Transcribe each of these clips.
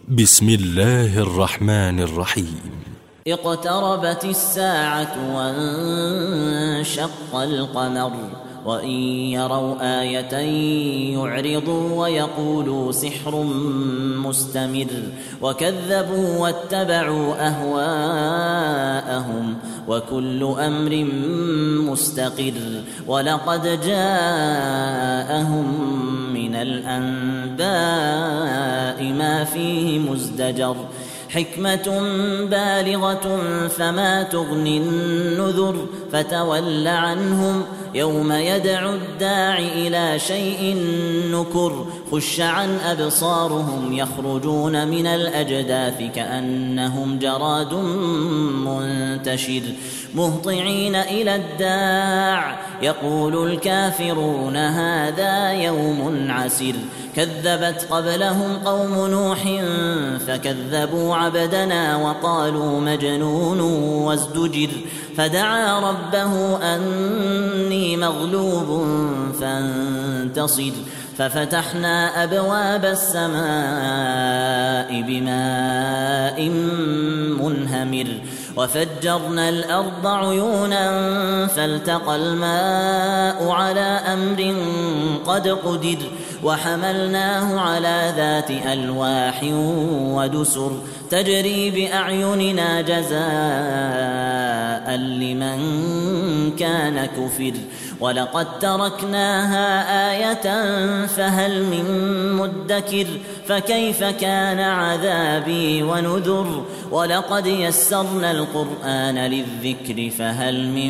بسم الله الرحمن الرحيم. اقتربت الساعة وانشق القمر وإن يروا آية يعرضوا ويقولوا سحر مستمر وكذبوا واتبعوا أهواءهم وكل أمر مستقر ولقد جاءهم من الأنباء ما فيه مزدجر حكمة بالغة فما تغني النذر فتول عنهم يوم يدعو الداع إلى شيء نكر خش عن أبصارهم يخرجون من الأجداث كأنهم جراد منتشر مهطعين إلى الداع يقول الكافرون هذا يوم عسر كذبت قبلهم قوم نوح فكذبوا عبدنا وقالوا مجنون وازدجر فدعا ربه أني مغلوب فانتصر ففتحنا أبواب السماء بماء منهمر وفجرنا الأرض عيونا فالتقى الماء على أمر قد قدر وحملناه على ذات ألواح ودسر تجري بأعيننا جزاء لمن كان كفر ولقد تركناها آية فهل من مدكر فكيف كان عذابي ونذر ولقد يسرنا القرآن للذكر فهل من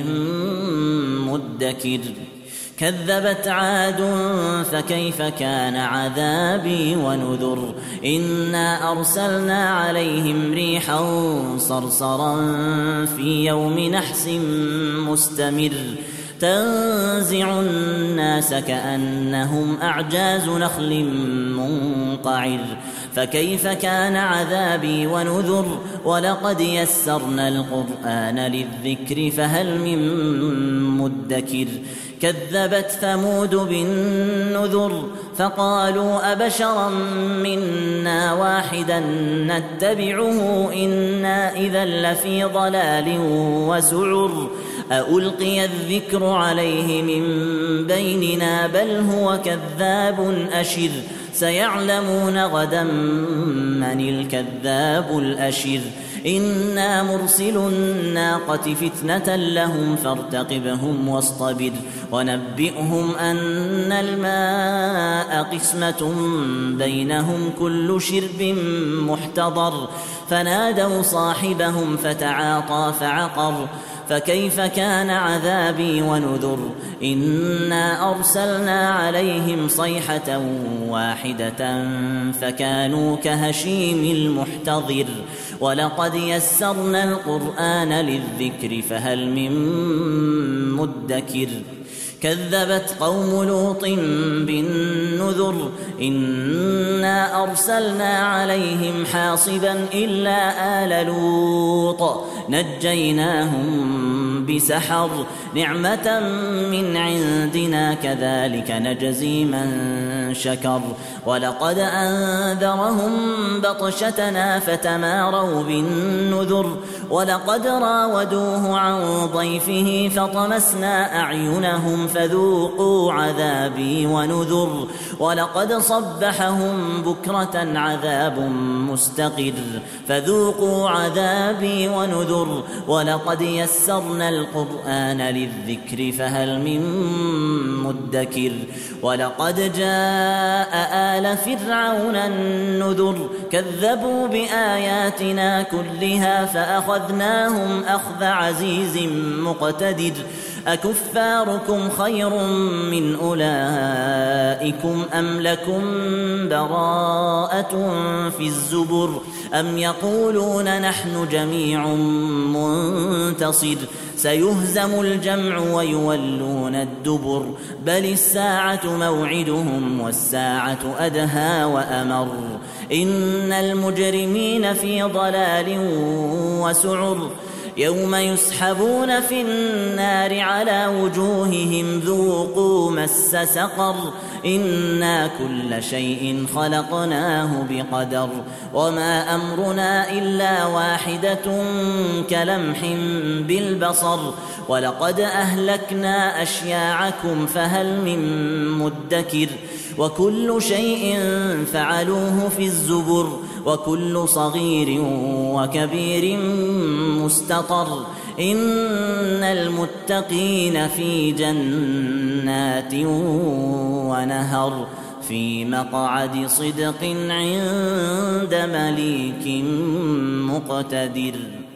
مدكر كذبت عاد فكيف كان عذابي ونذر إنا أرسلنا عليهم ريحا صرصرا في يوم نحس مستمر تنزع الناس كأنهم أعجاز نخل منقعر فكيف كان عذابي ونذر ولقد يسرنا القرآن للذكر فهل من مدكر كذبت ثمود بالنذر فقالوا أبشرا منا واحدا نتبعه إنا إذا لفي ضلال وسعر ألقي الذكر عليه من بيننا بل هو كذاب أشر سيعلمون غدا من الكذاب الأشر إنا مرسل الناقة فتنة لهم فارتقبهم واصطبر ونبئهم أن الماء قسمة بينهم كل شرب محتضر فنادوا صاحبهم فتعاطى فعقر فكيف كان عذابي ونذر إنا أرسلنا عليهم صيحة واحدة فكانوا كهشيم المحتضر ولقد يسرنا القرآن للذكر فهل من مدكر كذبت قوم لوط بالنذر إنا أرسلنا عليهم حاصبا إلا آل لوط نجيناهم بسحر نعمة من عندنا كذلك نجزي من شكر ولقد أنذرهم بطشتنا فتماروا بالنذر ولقد راودوه عن ضيفه فطمسنا أعينهم فذوقوا عذابي ونذر ولقد صبحهم بكرة عذاب مستقر فذوقوا عذابي ونذر ولقد يسرنا القرآن للذكر فهل من مدكر ولقد جاء آل فرعون النذر كذبوا بآياتنا كلها فأخذناهم أخذ عزيز مقتدر أكفاركم خير من أولئكم أم لكم براءة في الزبر أم يقولون نحن جميع منتصر سيهزم الجمع ويولون الدبر بل الساعة موعدهم والساعة أدهى وأمر إن المجرمين في ضلال وسعر يوم يسحبون في النار على وجوههم ذوقوا مس سقر إنا كل شيء خلقناه بقدر وما أمرنا إلا واحدة كلمح بالبصر ولقد أهلكنا أشياعكم فهل من مدكر وكل شيء فعلوه في الزبر وكل صغير وكبير مستطر إن المتقين في جنات ونهر في مقعد صدق عند مليك مقتدر.